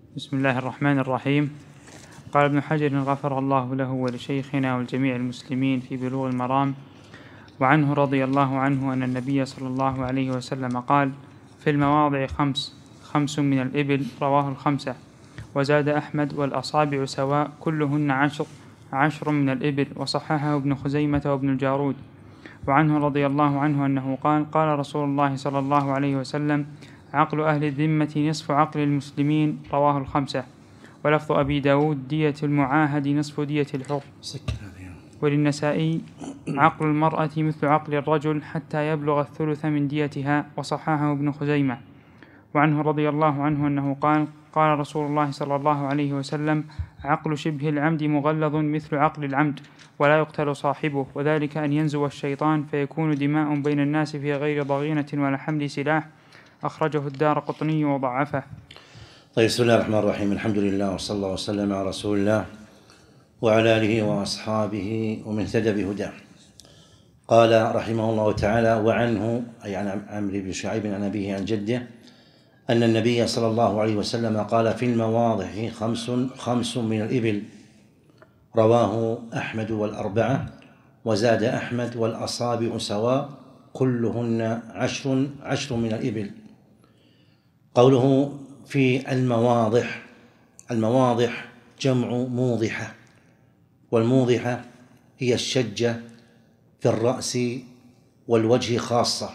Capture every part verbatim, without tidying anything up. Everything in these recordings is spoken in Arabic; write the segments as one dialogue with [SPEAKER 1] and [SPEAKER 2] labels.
[SPEAKER 1] بسم الله الرحمن الرحيم. قال ابن حجر غفر الله له ولشيخنا والجميع المسلمين في بلوغ المرام: وعنه رضي الله عنه أن النبي صلى الله عليه وسلم قال: في المواضع خمس خمس من الإبل، رواه الخمسة. وزاد أحمد: والأصابع سواء كلهن عشر عشر من الإبل، وصححه ابن خزيمة وابن الجارود. وعنه رضي الله عنه أنه قال: قال رسول الله صلى الله عليه وسلم: عقل أهل الذمة نصف عقل المسلمين، رواه الخمسة. ولفظ أبي داود: دية المعاهد نصف دية الحر. وللنسائي: عقل المرأة مثل عقل الرجل حتى يبلغ الثلث من ديتها، وصححه ابن خزيمة. وعنه رضي الله عنه أنه قال: قال رسول الله صلى الله عليه وسلم: عقل شبه العمد مغلظ مثل عقل العمد، ولا يقتل صاحبه، وذلك أن ينزو الشيطان فيكون دماء بين الناس في غير ضغينة ولا حمل سلاح. أخرجه الدارقطني وضعفه.
[SPEAKER 2] طيب، بسم الله الرحمن الرحيم. الحمد لله، وصلى الله وسلم على رسول الله وعلى آله وأصحابه ومن اهتدى بهداه. قال رحمه الله تعالى: وعنه، أي عن عمرو بن شعيب عن أبيه عن جده، أن النبي صلى الله عليه وسلم قال: في المواضع خمس خمس من الإبل، رواه أحمد والأربعة. وزاد أحمد: والأصابع سواء كلهن عشر عشر من الإبل. قوله في المواضع، المواضع جمع موضحة، والموضحة هي الشجة في الرأس والوجه خاصة،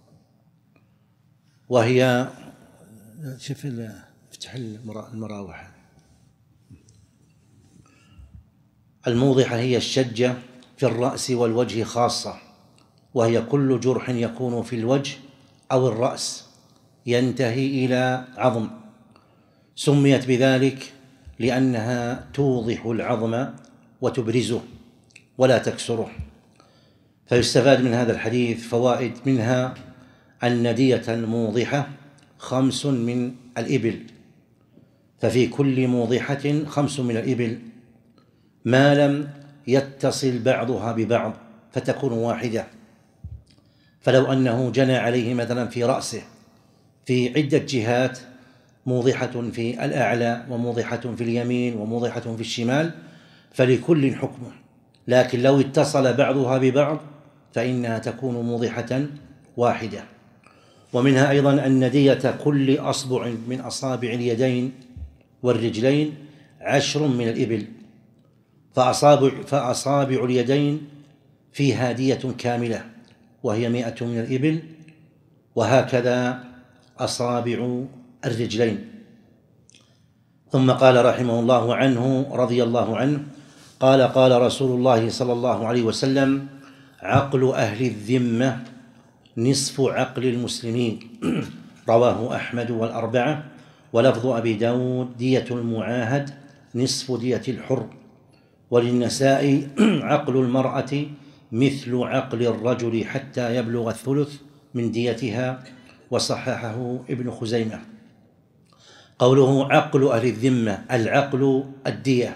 [SPEAKER 2] وهي شوف افتح المراوح. الموضحة هي الشجة في الرأس والوجه خاصة، وهي كل جرح يكون في الوجه أو الرأس ينتهي إلى عظم. سميت بذلك لأنها توضح العظم وتبرزه ولا تكسره. فيستفاد من هذا الحديث فوائد، منها أن دية الموضحة خمس من الإبل، ففي كل موضحة خمس من الإبل ما لم يتصل بعضها ببعض فتكون واحدة. فلو أنه جنى عليه مثلا في رأسه في عدة جهات، موضحة في الأعلى وموضحة في اليمين وموضحة في الشمال، فلكل حكمه. لكن لو اتصل بعضها ببعض فإنها تكون موضحة واحدة. ومنها أيضا أن دية كل أصبع من أصابع اليدين والرجلين عشر من الإبل، فأصابع, فأصابع اليدين فيها دية كاملة وهي مئة من الإبل، وهكذا أصابع الرجلين. ثم قال رحمه الله عنه رضي الله عنه قال: قال رسول الله صلى الله عليه وسلم: عقل أهل الذمة نصف عقل المسلمين، رواه أحمد والأربعة. ولفظ أبي داود: دية المعاهد نصف دية الحر. وللنسائي: عقل المرأة مثل عقل الرجل حتى يبلغ الثلث من ديتها، وصححه ابن خزيمة. قوله عقل أهل الذمة، العقل الدية،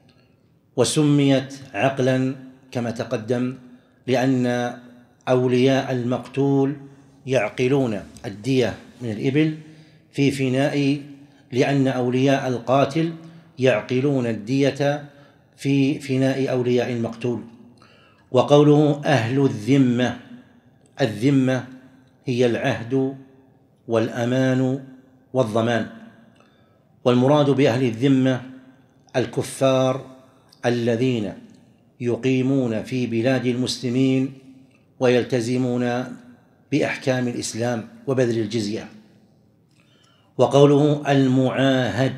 [SPEAKER 2] وسميت عقلا كما تقدم لأن أولياء المقتول يعقلون الدية من الإبل في فناء، لأن أولياء القاتل يعقلون الدية في فناء أولياء المقتول. وقوله أهل الذمة، الذمة هي العهد والأمان والضمان، والمراد بأهل الذمة الكفار الذين يقيمون في بلاد المسلمين ويلتزمون بأحكام الإسلام وبذل الجزية. وقوله المعاهد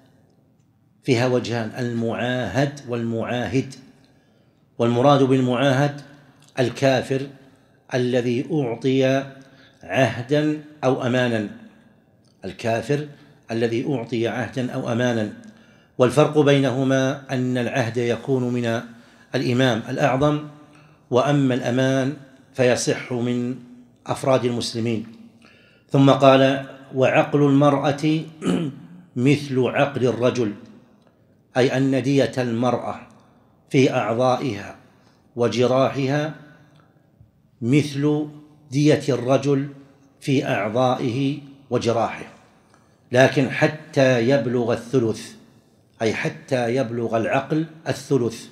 [SPEAKER 2] فيها وجهان: المعاهد والمعاهد. والمراد بالمعاهد الكافر الذي أعطي عهدا أو أمانا، الكافر الذي أعطي عهدا أو أمانا. والفرق بينهما أن العهد يكون من الإمام الأعظم، وأما الأمان فيصح من أفراد المسلمين. ثم قال: وعقل المرأة مثل عقل الرجل، أي أن دية المرأة في أعضائها وجراحها مثل دية الرجل في أعضائه وجراحه. لكن حتى يبلغ الثلث، أي حتى يبلغ العقل الثلث.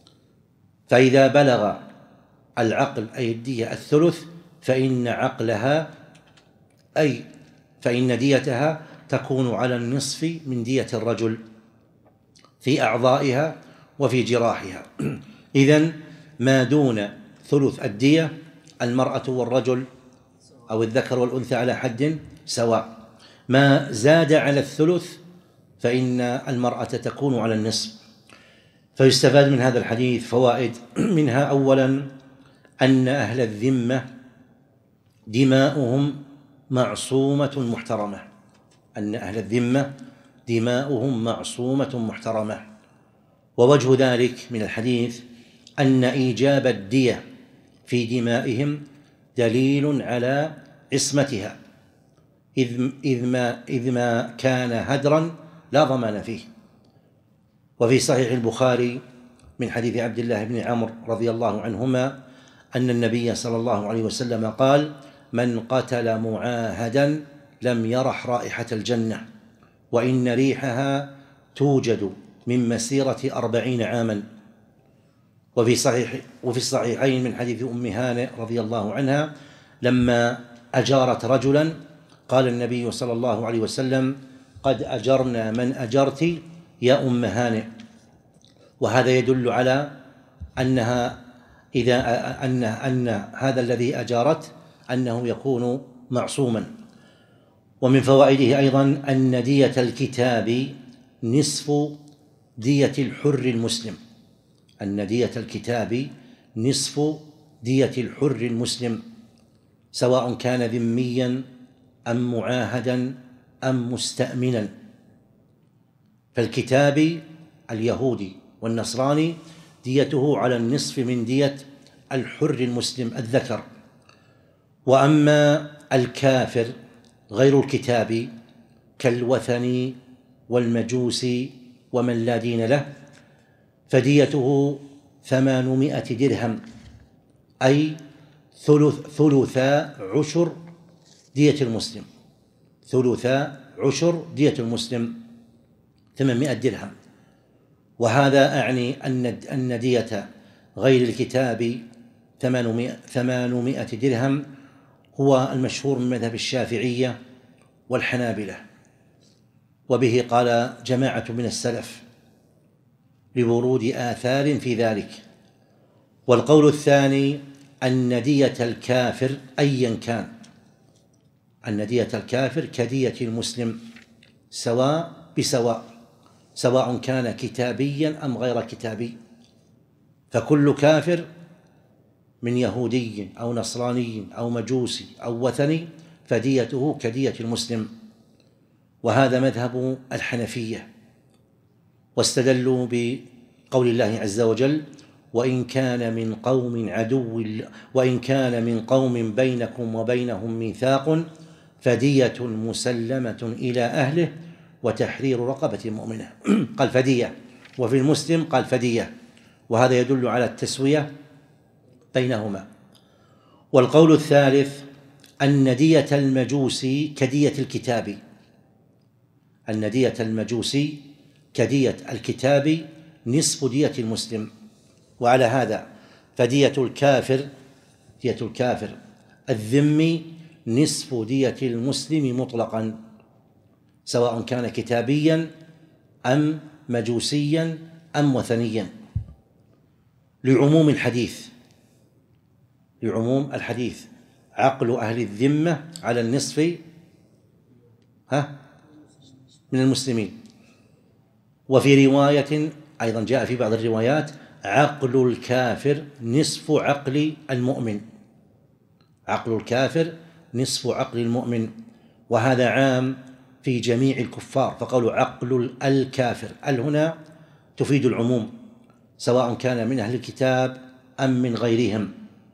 [SPEAKER 2] فإذا بلغ العقل أي الدية الثلث فإن عقلها أي فإن ديتها تكون على النصف من دية الرجل في أعضائها وفي جراحها. إذن ما دون ثلث الدية المرأة والرجل أو الذكر والأنثى على حد سواء، ما زاد على الثلث فإن المرأة تكون على النصف. فيستفاد من هذا الحديث فوائد، منها أولا أن أهل الذمة دماؤهم معصومة محترمة، أن أهل الذمة دماؤهم معصومة محترمة. ووجه ذلك من الحديث أن إيجاب الدية في دمائهم دليل على عصمتها، إذ, إذ, ما, إذ ما كان هدرا لا ضمان فيه. وفي صحيح البخاري من حديث عبد الله بن عمرو رضي الله عنهما أن النبي صلى الله عليه وسلم قال: من قتل معاهدا لم يرح رائحة الجنة، وإن ريحها توجد من مسيرة أربعين عاما. وفي صحيح وفي الصحيحين من حديث أم هانئ رضي الله عنها لما أجارت رجلا قال النبي صلى الله عليه وسلم: قد أجرنا من أجرت يا أم هانئ. وهذا يدل على أنها إذا أن أن هذا الذي أجارت أنه يكون معصوما. ومن فوائده أيضا أن دية الكتاب نصف دية الحر المسلم، أن دية الكتاب نصف دية الحر المسلم، سواء كان ذميا أم معاهدا أم مستأمنا. فالكتاب اليهودي والنصراني ديته على النصف من دية الحر المسلم الذكر. وأما الكافر غير الكتابي كالوثني والمجوسي ومن لا دين له فديته ثمانمائة درهم، أي ثلث ثلثا عشر دية المسلم، ثلثا عشر دية المسلم ثمانمائة درهم. وهذا أعني أن أن دية غير الكتاب ثمانمائة درهم هو المشهور من مذهب الشافعية والحنابلة، وبه قال جماعة من السلف لورود آثار في ذلك. والقول الثاني أن دية الكافر أيا كان، أن دية الكافر كدية المسلم سواء بسواء، سواء كان كتابيا أم غير كتابي. فكل كافر من يهودي أو نصراني أو مجوسي أو وثني فديته كدية المسلم. وهذا مذهب الحنفية، واستدلوا بقول الله عز وجل: وإن كان من قوم عدو وإن كان من قوم بينكم وبينهم ميثاق فدية مسلمة إلى أهله وتحرير رقبة مؤمنة. قال فدية، وفي المسلم قال فدية، وهذا يدل على التسوية بينهما. والقول الثالث أن دية المجوسي كدية الكتاب، أن دية المجوسي كدية الكتاب نصف دية المسلم. وعلى هذا فدية الكافر دية الكافر الذمي نصف دية المسلم مطلقا، سواء كان كتابيا أم مجوسيا أم وثنيا، لعموم الحديث لعموم الحديث عقل أهل الذمة على النصف ها من المسلمين. وفي رواية أيضا جاء في بعض الروايات عقل الكافر نصف عقل المؤمن، عقل الكافر نصف عقل المؤمن. وهذا عام في جميع الكفار، فقالوا عقل الكافر، ال هنا تفيد العموم سواء كان من أهل الكتاب أم من غيرهم.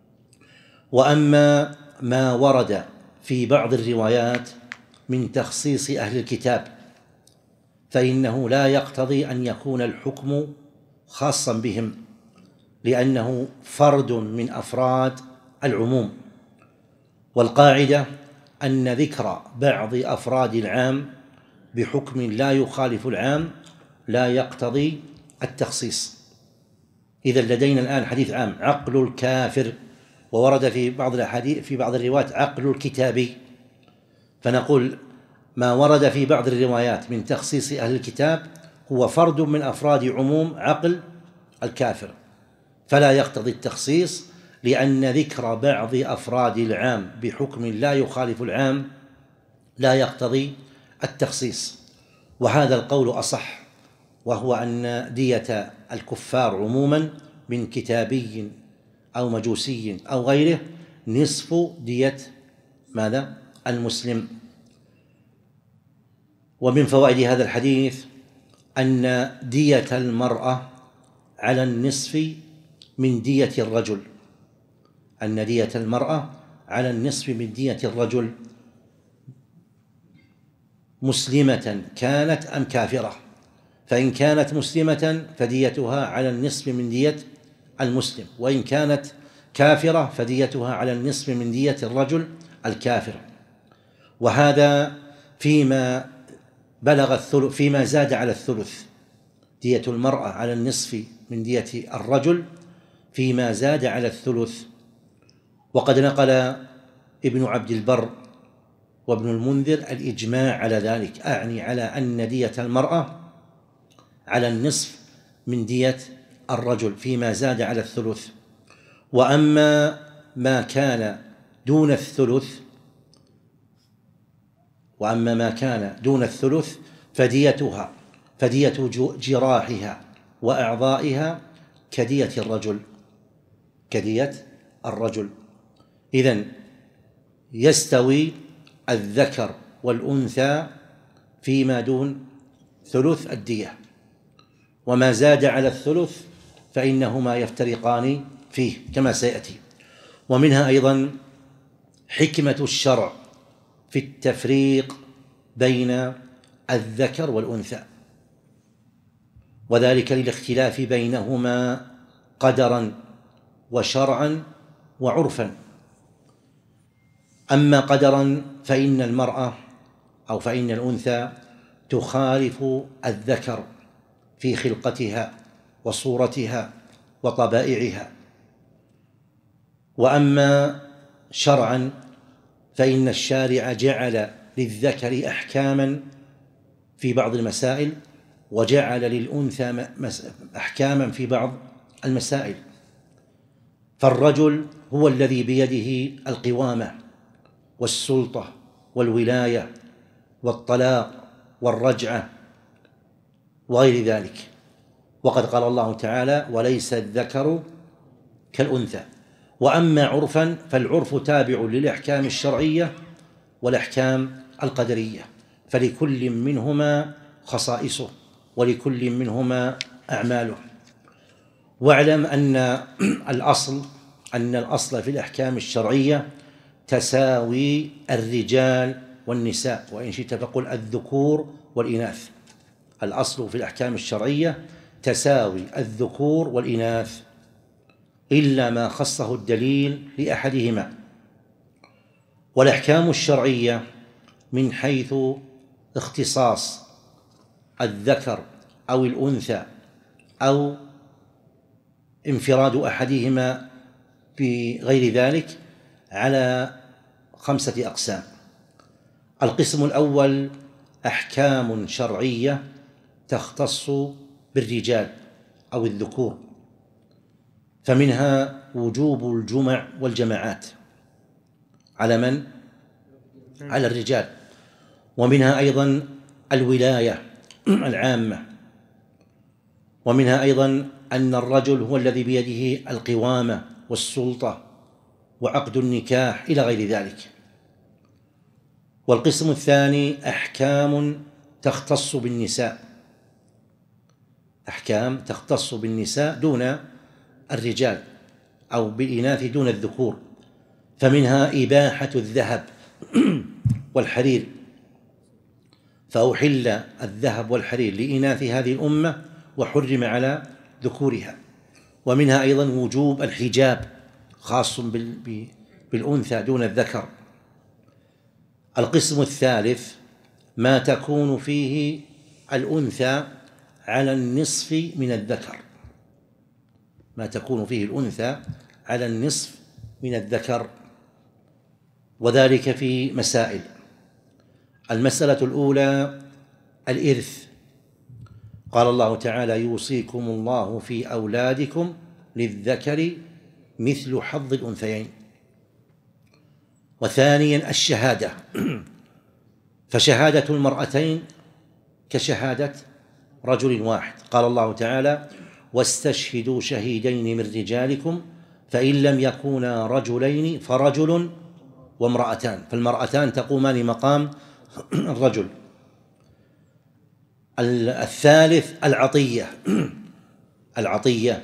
[SPEAKER 2] وأما ما ورد في بعض الروايات من تخصيص أهل الكتاب فإنه لا يقتضي أن يكون الحكم خاصا بهم، لأنه فرد من أفراد العموم. والقاعدة أن ذكر بعض أفراد العام بحكم لا يخالف العام لا يقتضي التخصيص. إذا لدينا الآن حديث عام عقل الكافر، وورد في بعض الأحاديث في بعض الروايات عقل الكتابي، فنقول ما ورد في بعض الروايات من تخصيص أهل الكتاب هو فرد من أفراد عموم عقل الكافر، فلا يقتضي التخصيص، لأن ذكر بعض أفراد العام بحكم لا يخالف العام لا يقتضي التخصيص. وهذا القول أصح، وهو أن دية الكفار عموما من كتابي أو مجوسي أو غيره نصف دية ماذا؟ المسلم. ومن فوائد هذا الحديث أن دية المرأة على النصف من دية الرجل، أن دية المرأة على النصف من دية الرجل، مسلمة كانت أم كافرة، فإن كانت مسلمة فديتها على النصف من دية المسلم، وإن كانت كافرة فديتها على النصف من دية الرجل الكافر. وهذا فيما بلغ الثلث، فيما زاد على الثلث، دية المرأة على النصف من دية الرجل فيما زاد على الثلث. وقد نقل ابن عبد البر وابن المنذر الإجماع على ذلك، أعني على أن دية المرأة على النصف من دية الرجل فيما زاد على الثلث. وأما ما كان دون الثلث وأما ما كان دون الثلث فديتها فدية جراحها وأعضائها كدية الرجل كدية الرجل. إذن يستوي الذكر والأنثى فيما دون ثلث الدية، وما زاد على الثلث فإنهما يفترقان فيه كما سيأتي. ومنها أيضا حكمة الشرع في التفريق بين الذكر والأنثى، وذلك للاختلاف بينهما قدرا وشرعا وعرفا. أما قدرا فإن المرأة أو فإن الأنثى تخالف الذكر في خلقتها وصورتها وطبائعها. وأما شرعا فإن الشارع جعل للذكر أحكاما في بعض المسائل وجعل للأنثى أحكاما في بعض المسائل. فالرجل هو الذي بيده القوامة والسلطة والولاية والطلاق والرجعة وغير ذلك، وقد قال الله تعالى وليس الذكر كالأنثى. وأما عرفا فالعرف تابع للأحكام الشرعية والأحكام القدرية، فلكل منهما خصائصه ولكل منهما أعماله. واعلم أن الأصل أن الأصل في الأحكام الشرعية تساوي الرجال والنساء، وإن شئت فقل الذكور والإناث. الأصل في الأحكام الشرعية تساوي الذكور والإناث إلا ما خصه الدليل لأحدهما. والأحكام الشرعية من حيث اختصاص الذكر أو الأنثى أو انفراد أحدهما بغير ذلك على خمسة أقسام. القسم الأول أحكام شرعية تختص بالرجال أو الذكور، فمنها وجوب الجمع والجماعات على من؟ على الرجال. ومنها أيضا الولاية العامة، ومنها أيضا أن الرجل هو الذي بيده القوامة والسلطة وعقد النكاح إلى غير ذلك. والقسم الثاني أحكام تختص بالنساء، أحكام تختص بالنساء دون الرجال أو بالإناث دون الذكور، فمنها إباحة الذهب والحرير، فأحل الذهب والحرير لإناث هذه الأمة وحرم على ذكورها. ومنها أيضا وجوب الحجاب خاص بالأنثى دون الذكر. القسم الثالث ما تكون فيه الأنثى على النصف من الذكر، ما تكون فيه الأنثى على النصف من الذكر، وذلك في مسائل. المسألة الأولى الإرث. قال الله تعالى: يوصيكم الله في أولادكم للذكر مثل حظ الأنثيين. وثانيا الشهادة، فشهادة المرأتين كشهادة رجل واحد. قال الله تعالى: واستشهدوا شهيدين من رجالكم فإن لم يكونا رجلين فرجل وامرأتان، فالمرأتان تقومان مقام الرجل. الثالث العطية، العطية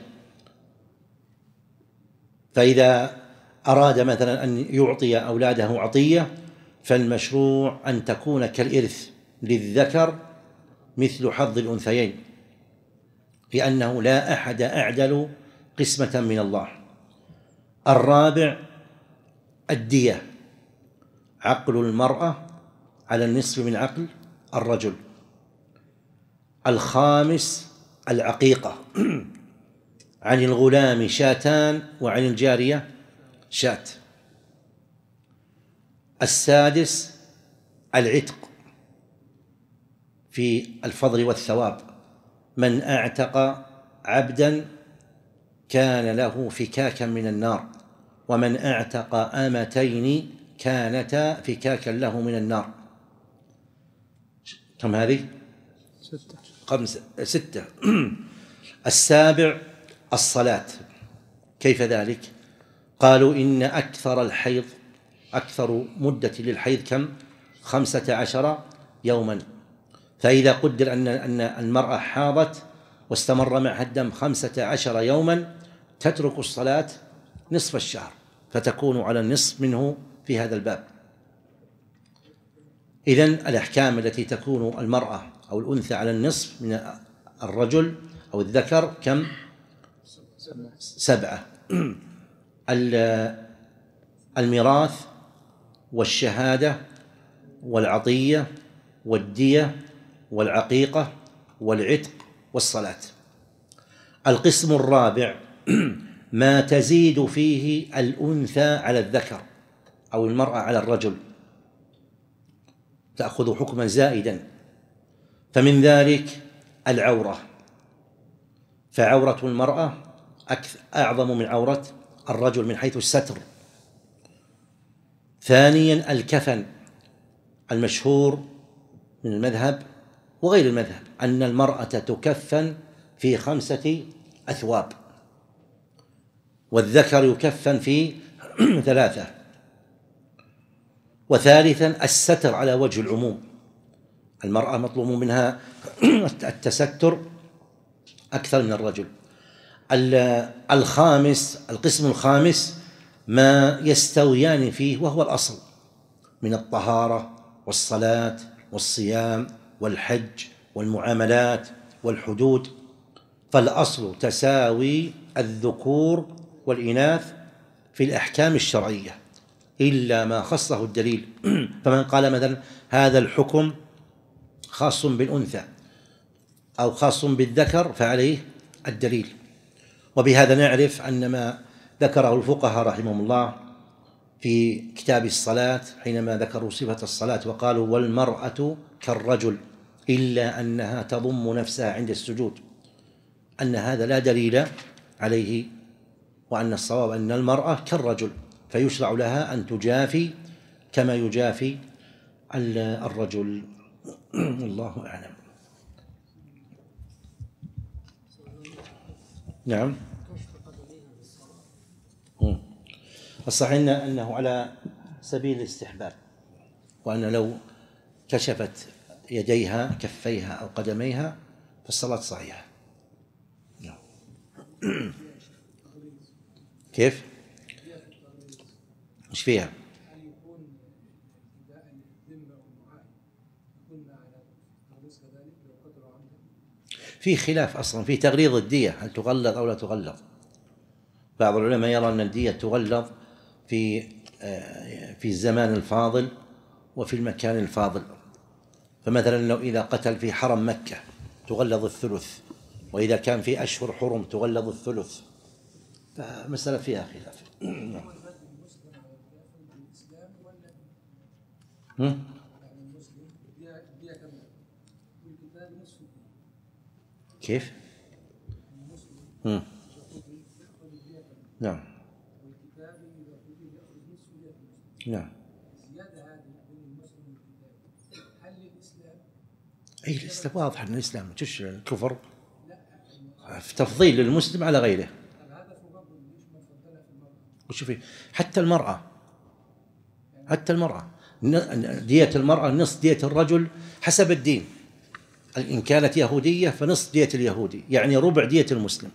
[SPEAKER 2] فإذا أراد مثلا أن يعطي أولاده عطية فالمشروع أن تكون كالإرث للذكر مثل حظ الأنثيين، لأنه لا أحد أعدل قسمة من الله. الرابع الدية، عقل المرأة على النصف من عقل الرجل. الخامس العقيقة، عن الغلام شاتان وعن الجارية شات. السادس العتق في الفضل والثواب، من أعتق عبدا كان له فكاكا من النار، ومن أعتق أمتين كانتا فكاكا له من النار. كم هذه؟ ستة. خمسة ستة. السابع الصلاة. كيف ذلك؟ قالوا إن أكثر الحيض، أكثر مدة للحيض كم؟ خمسة عشر يوما، فإذا قدر أن أن المرأة حاضت واستمر معها الدم خمسة عشر يوما تترك الصلاة نصف الشهر، فتكون على النصف منه في هذا الباب. إذن الأحكام التي تكون المرأة أو الأنثى على النصف من الرجل أو الذكر كم؟ سبعة. الميراث والشهادة والعطية والدية والعقيقة والعتق والصلاة. القسم الرابع ما تزيد فيه الأنثى على الذكر أو المرأة على الرجل، تأخذ حكما زائدا. فمن ذلك العورة، فعورة المرأة أعظم من عورة الرجل من حيث الستر. ثانيا الكفن، المشهور من المذهب وغير المذهب أن المرأة تكفن في خمسة أثواب، والذكر يكفن في ثلاثة. وثالثا الستر على وجه العموم، المرأة مطلوب منها التستر أكثر من الرجل. الخامس القسم الخامس ما يستويان فيه وهو الأصل من الطهارة والصلاة والصيام والحج والمعاملات والحدود، فالأصل تساوي الذكور والإناث في الأحكام الشرعية إلا ما خصه الدليل. فمن قال مثلا هذا الحكم خاص بالأنثى أو خاص بالذكر فعليه الدليل. وبهذا نعرف أن ما ذكره الفقهاء رحمهم الله في كتاب الصلاة حينما ذكروا صفة الصلاة وقالوا والمرأة كالرجل إلا أنها تضم نفسها عند السجود، أن هذا لا دليل عليه، وأن الصواب أن المرأة كالرجل فيشرع لها أن تجافي كما يجافي الرجل. الله أعلم. نعم. الصحيح أنه على سبيل الاستحباب، وأن لو كشفت يديها كفيها أو قدميها فالصلاة صحيحة. كيف؟ مش فيها؟ في خلاف أصلا في تغليظ الدية، هل تغلظ أو لا تغلظ. بعض العلماء يرى أن الدية تغلظ في في الزمان الفاضل وفي المكان الفاضل، فمثلا لو إذا قتل في حرم مكة تغلظ الثلث، وإذا كان في أشهر حرم تغلظ الثلث، فمسألة فيها خلاف. كيف؟ مم. نعم نعم. أي الإسلام واضح أن الإسلام تش الكفر في تفضيل للمسلم على غيره. وشوفي حتى المرأة حتى المرأة دية المرأة نصف دية الرجل حسب الدين، إن كانت يهودية فنصف دية اليهودي، يعني ربع دية المسلم.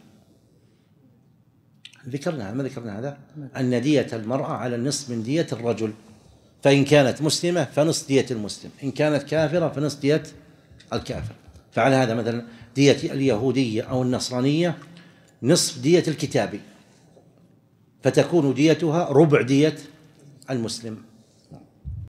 [SPEAKER 2] ذكرنا ما ذكرنا هذا أن دية المرأة على النصف من دية الرجل، فإن كانت مسلمة فنصف دية المسلم، إن كانت كافرة فنصف دية الكافر. فعلى هذا مثلا دية اليهودية أو النصرانية نصف دية الكتابي، فتكون ديتها ربع دية المسلم.